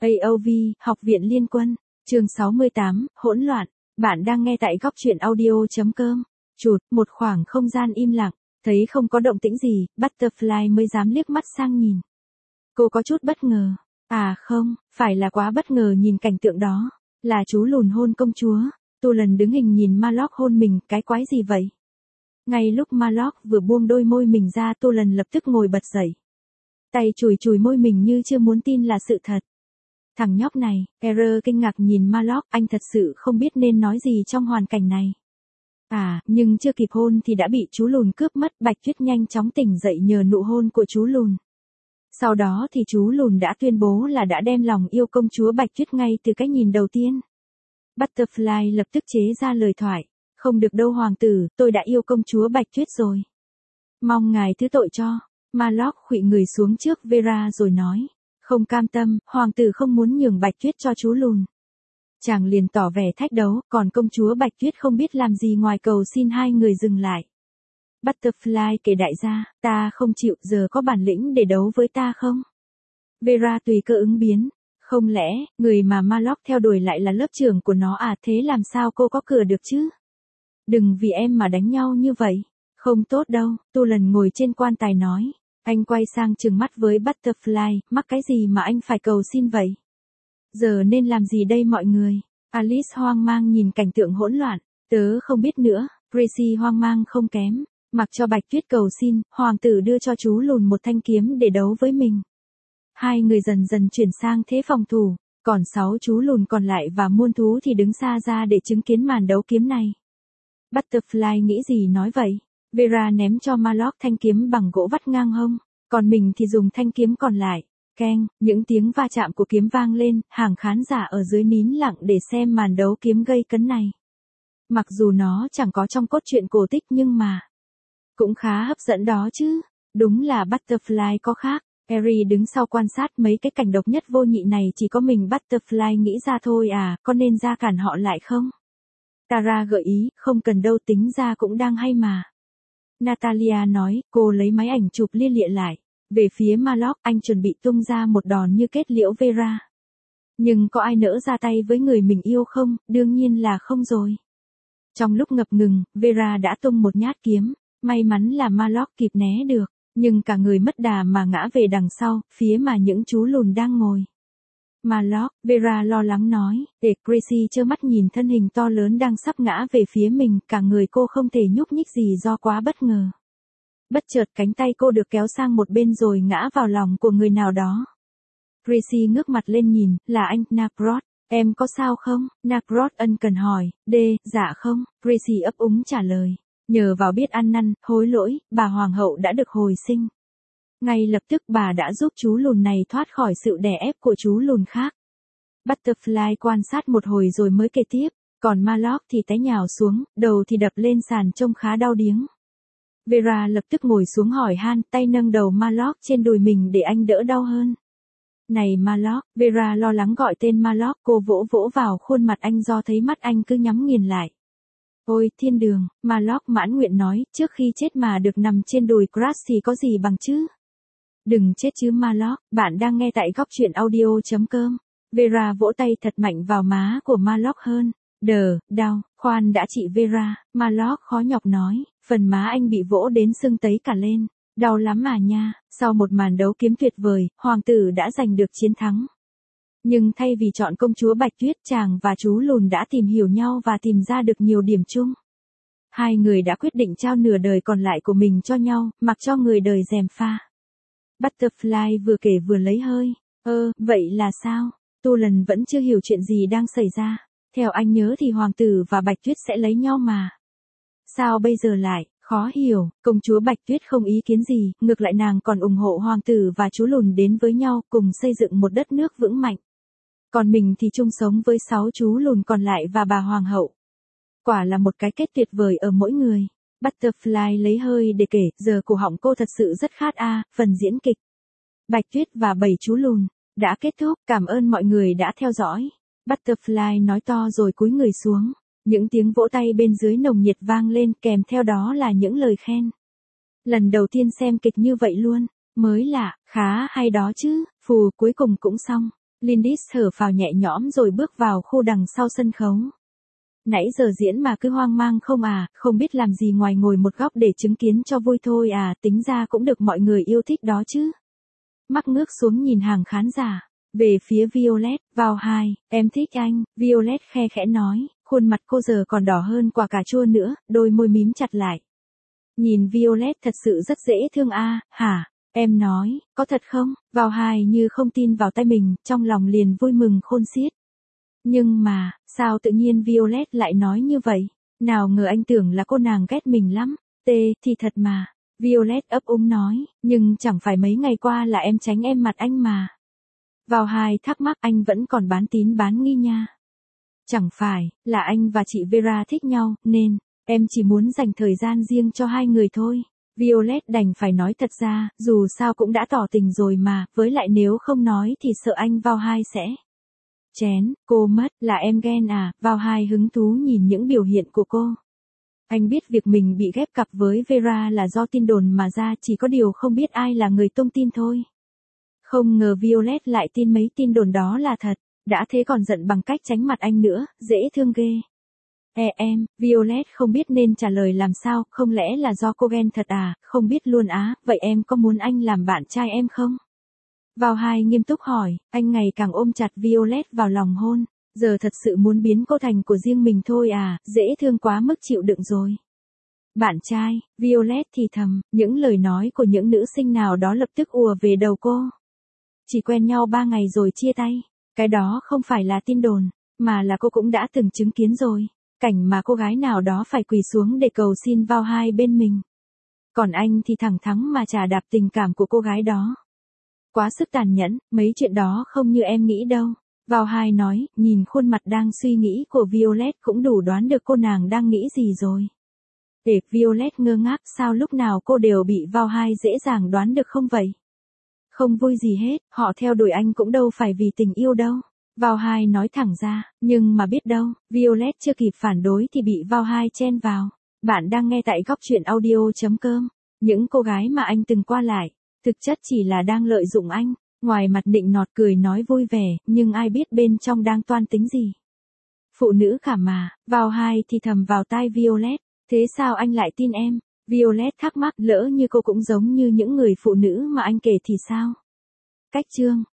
AOV, Học viện Liên quân, chương 68, hỗn loạn. Bạn đang nghe tại góc truyện audio.com. Chụt, một khoảng không gian im lặng, thấy không có động tĩnh gì, Butterfly mới dám liếc mắt sang nhìn. Cô có chút bất ngờ. À không, phải là quá bất ngờ nhìn cảnh tượng đó. Là chú lùn hôn công chúa. Tu Lần đứng hình nhìn Marlock hôn mình, cái quái gì vậy? Ngay lúc Marlock vừa buông đôi môi mình ra, Tu Lần lập tức ngồi bật dậy. Tay chùi chùi môi mình như chưa muốn tin là sự thật. Thằng nhóc này, Error kinh ngạc nhìn Marlock, anh thật sự không biết nên nói gì trong hoàn cảnh này. À, nhưng chưa kịp hôn thì đã bị chú lùn cướp mất. Bạch Tuyết nhanh chóng tỉnh dậy nhờ nụ hôn của chú lùn. Sau đó thì chú lùn đã tuyên bố là đã đem lòng yêu công chúa Bạch Tuyết ngay từ cái nhìn đầu tiên. Butterfly lập tức chế ra lời thoại. Không được đâu hoàng tử, tôi đã yêu công chúa Bạch Tuyết rồi. Mong ngài thứ tội cho. Marlock khuỵu người xuống trước Vera rồi nói. Không cam tâm, hoàng tử không muốn nhường Bạch Tuyết cho chú lùn. Chàng liền tỏ vẻ thách đấu, còn công chúa Bạch Tuyết không biết làm gì ngoài cầu xin hai người dừng lại. Butterfly kể đại gia, ta không chịu, giờ có bản lĩnh để đấu với ta không? Vera tùy cơ ứng biến. Không lẽ, người mà Marlock theo đuổi lại là lớp trưởng của nó à, thế làm sao cô có cửa được chứ? Đừng vì em mà đánh nhau như vậy. Không tốt đâu, Tu Lần ngồi trên quan tài nói. Anh quay sang trừng mắt với Butterfly, mắc cái gì mà anh phải cầu xin vậy? Giờ nên làm gì đây mọi người? Alice hoang mang nhìn cảnh tượng hỗn loạn. Tớ không biết nữa. Gracie hoang mang không kém. Mặc cho Bạch Tuyết cầu xin, hoàng tử đưa cho chú lùn một thanh kiếm để đấu với mình. Hai người dần dần chuyển sang thế phòng thủ. Còn 6 chú lùn còn lại và muôn thú thì đứng xa ra để chứng kiến màn đấu kiếm này. Butterfly nghĩ gì nói vậy? Vera ném cho Marlock thanh kiếm bằng gỗ vắt ngang hông, còn mình thì dùng thanh kiếm còn lại. Keng, những tiếng va chạm của kiếm vang lên, hàng khán giả ở dưới nín lặng để xem màn đấu kiếm gây cấn này. Mặc dù nó chẳng có trong cốt truyện cổ tích nhưng mà cũng khá hấp dẫn đó chứ. Đúng là Butterfly có khác. Harry đứng sau quan sát mấy cái cảnh độc nhất vô nhị này, chỉ có mình Butterfly nghĩ ra thôi à, có nên ra cản họ lại không? Tara gợi ý, không cần đâu, tính ra cũng đang hay mà. Natalia nói, cô lấy máy ảnh chụp lia lịa lại. Về phía Marlock, anh chuẩn bị tung ra một đòn như kết liễu Vera. Nhưng có ai nỡ ra tay với người mình yêu không? Đương nhiên là không rồi. Trong lúc ngập ngừng, Vera đã tung một nhát kiếm. May mắn là Marlock kịp né được. Nhưng cả người mất đà mà ngã về đằng sau, phía mà những chú lùn đang ngồi. Marlock, Vera lo lắng nói, để Gracie trơ mắt nhìn thân hình to lớn đang sắp ngã về phía mình, cả người cô không thể nhúc nhích gì do quá bất ngờ. Bất chợt cánh tay cô được kéo sang một bên rồi ngã vào lòng của người nào đó. Gracie ngước mặt lên nhìn, là anh, Nagrod, em có sao không? Nagrod ân cần hỏi, dạ không, Gracie ấp úng trả lời. Nhờ vào biết ăn năn, hối lỗi, bà hoàng hậu đã được hồi sinh. Ngay lập tức bà đã giúp chú lùn này thoát khỏi sự đè ép của chú lùn khác. Butterfly quan sát một hồi rồi mới kể tiếp, còn Marlock thì té nhào xuống, đầu thì đập lên sàn trông khá đau điếng. Vera lập tức ngồi xuống hỏi han, tay nâng đầu Marlock trên đùi mình để anh đỡ đau hơn. Này Marlock, Vera lo lắng gọi tên Marlock, cô vỗ vỗ vào khuôn mặt anh do thấy mắt anh cứ nhắm nghiền lại. Ôi thiên đường, Marlock mãn nguyện nói, trước khi chết mà được nằm trên đùi Crush thì có gì bằng chứ? Đừng chết chứ Marlock, bạn đang nghe tại góc truyện audio.com. Vera vỗ tay thật mạnh vào má của Marlock hơn. Đau, khoan đã chị Vera, Marlock khó nhọc nói, phần má anh bị vỗ đến sưng tấy cả lên. Đau lắm mà nha, sau một màn đấu kiếm tuyệt vời, hoàng tử đã giành được chiến thắng. Nhưng thay vì chọn công chúa Bạch Tuyết, chàng và chú lùn đã tìm hiểu nhau và tìm ra được nhiều điểm chung. Hai người đã quyết định trao nửa đời còn lại của mình cho nhau, mặc cho người đời gièm pha. Butterfly vừa kể vừa lấy hơi. Vậy là sao? Tu Lần vẫn chưa hiểu chuyện gì đang xảy ra. Theo anh nhớ thì hoàng tử và Bạch Tuyết sẽ lấy nhau mà. Sao bây giờ lại? Khó hiểu, công chúa Bạch Tuyết không ý kiến gì, ngược lại nàng còn ủng hộ hoàng tử và chú lùn đến với nhau, cùng xây dựng một đất nước vững mạnh. Còn mình thì chung sống với 6 chú lùn còn lại và bà hoàng hậu. Quả là một cái kết tuyệt vời ở mỗi người. Butterfly lấy hơi để kể, giờ cổ họng cô thật sự rất khát phần diễn kịch. Bạch Tuyết và 7 chú lùn đã kết thúc, cảm ơn mọi người đã theo dõi. Butterfly nói to rồi cúi người xuống. Những tiếng vỗ tay bên dưới nồng nhiệt vang lên, kèm theo đó là những lời khen. Lần đầu tiên xem kịch như vậy luôn, mới lạ, khá hay đó chứ, cuối cùng cũng xong. Lindis thở phào nhẹ nhõm rồi bước vào khu đằng sau sân khấu. Nãy giờ diễn mà cứ hoang mang không à, không biết làm gì ngoài ngồi một góc để chứng kiến cho vui thôi à, tính ra cũng được mọi người yêu thích đó chứ. Mark ngước xuống nhìn hàng khán giả. Về phía Violet, vào 2, em thích anh, Violet khe khẽ nói, khuôn mặt cô giờ còn đỏ hơn quả cà chua nữa, đôi môi mím chặt lại. Nhìn Violet thật sự rất dễ thương à, hả? Em nói, có thật không? Vào 2 như không tin vào tay mình, trong lòng liền vui mừng khôn xiết. Nhưng mà, sao tự nhiên Violet lại nói như vậy? Nào ngờ anh tưởng là cô nàng ghét mình lắm. Thì thật mà. Violet ấp úng nói, nhưng chẳng phải mấy ngày qua là em tránh em mặt anh mà. Vào 2 thắc mắc anh vẫn còn bán tín bán nghi nha. Chẳng phải, là anh và chị Vera thích nhau, nên, em chỉ muốn dành thời gian riêng cho hai người thôi. Violet đành phải nói thật ra, dù sao cũng đã tỏ tình rồi mà, với lại nếu không nói thì sợ anh vào 2 sẽ. Chén, cô mất, là em ghen à, vào 2 hứng thú nhìn những biểu hiện của cô. Anh biết việc mình bị ghép cặp với Vera là do tin đồn mà ra, chỉ có điều không biết ai là người tung tin thôi. Không ngờ Violet lại tin mấy tin đồn đó là thật, đã thế còn giận bằng cách tránh mặt anh nữa, dễ thương ghê. Em, Violet không biết nên trả lời làm sao, không lẽ là do cô ghen thật à, không biết luôn á, vậy em có muốn anh làm bạn trai em không? Vào 2 nghiêm túc hỏi, anh ngày càng ôm chặt Violet vào lòng hôn, giờ thật sự muốn biến cô thành của riêng mình thôi à, dễ thương quá mức chịu đựng rồi. Bạn trai, Violet thì thầm, những lời nói của những nữ sinh nào đó lập tức ùa về đầu cô. Chỉ quen nhau 3 ngày rồi chia tay, cái đó không phải là tin đồn, mà là cô cũng đã từng chứng kiến rồi. Cảnh mà cô gái nào đó phải quỳ xuống để cầu xin vào 2 bên mình. Còn anh thì thẳng thắn mà chà đạp tình cảm của cô gái đó. Quá sức tàn nhẫn, mấy chuyện đó không như em nghĩ đâu. Vào 2 nói, nhìn khuôn mặt đang suy nghĩ của Violet cũng đủ đoán được cô nàng đang nghĩ gì rồi. Để Violet ngơ ngác, sao lúc nào cô đều bị vào 2 dễ dàng đoán được không vậy? Không vui gì hết, họ theo đuổi anh cũng đâu phải vì tình yêu đâu. Vào 2 nói thẳng ra, nhưng mà biết đâu, Violet chưa kịp phản đối thì bị vào 2 chen vào. Bạn đang nghe tại góc truyện audio.com. Những cô gái mà anh từng qua lại, thực chất chỉ là đang lợi dụng anh. Ngoài mặt nịnh nọt cười nói vui vẻ, nhưng ai biết bên trong đang toan tính gì. Phụ nữ cả mà, vào 2 thì thầm vào tai Violet. Thế sao anh lại tin em? Violet thắc mắc, lỡ như cô cũng giống như những người phụ nữ mà anh kể thì sao? Cách chương